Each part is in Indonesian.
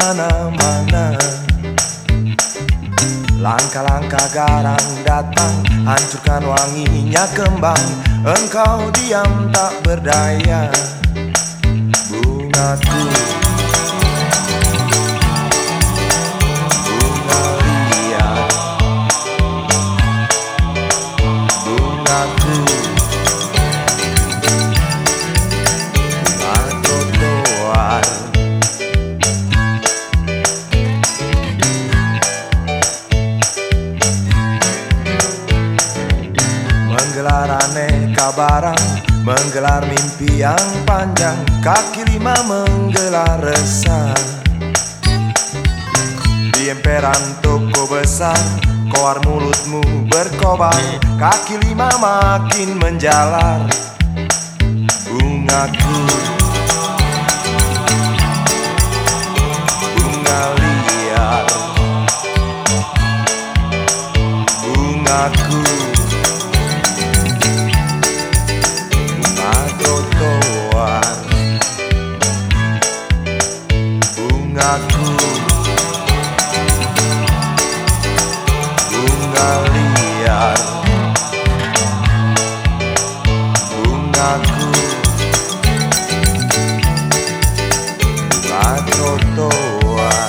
mana-mana. Langkah-langkah garang datang, hancurkan wanginya kembang. Engkau diam tak berdaya, bungaku, bunga liar, bungaku, bunga trotoar. Menggelar aneka barang, menggelar mimpi yang panjang. Kaki lima menggelar resah di emperan toko besar. Koar mulutmu berkobar, kaki lima makin menjalar. Bungaku, bunga liar, bungaku, trotoar. Bungaku, bunga liar, bungaku, bunga trotoar.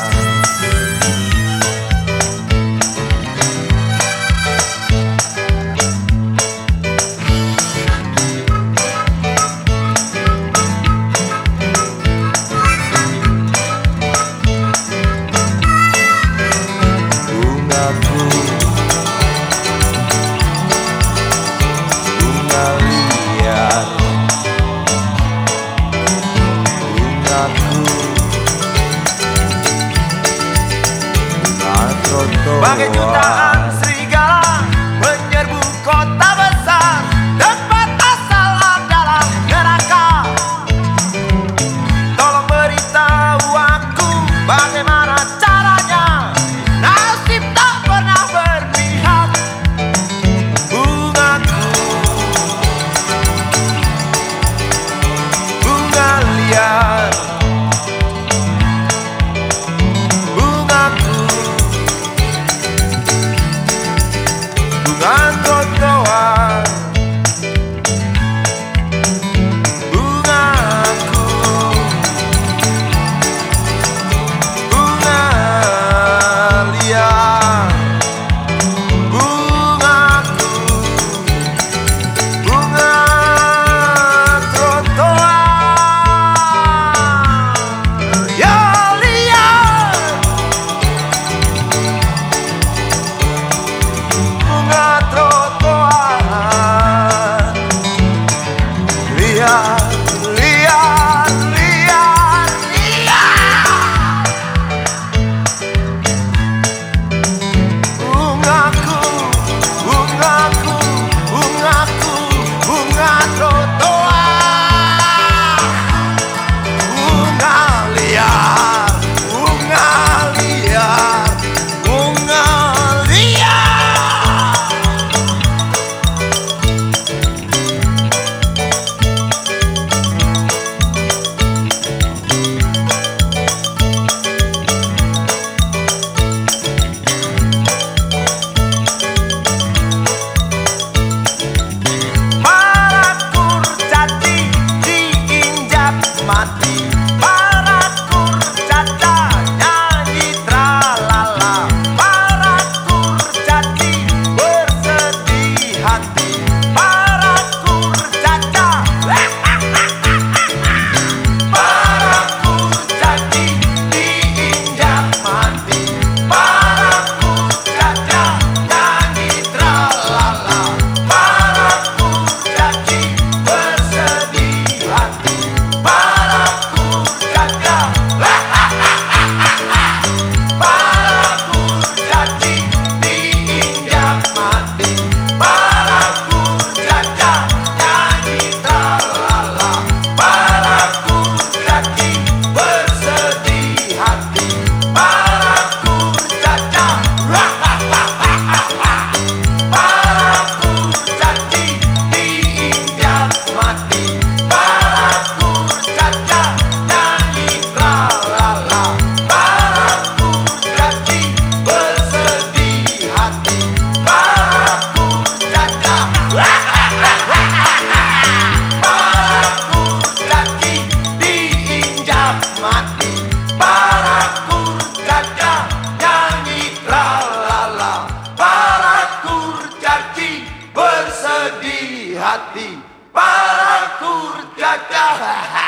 Bagai jutaan serigala menyerbu kota besar, tempat asal adalah neraka. Tolong beritahu aku bagaimana caranya, nasib tak pernah berpihak. Bungaku, bunga liar, bungaku, sedih hati para kurcaca.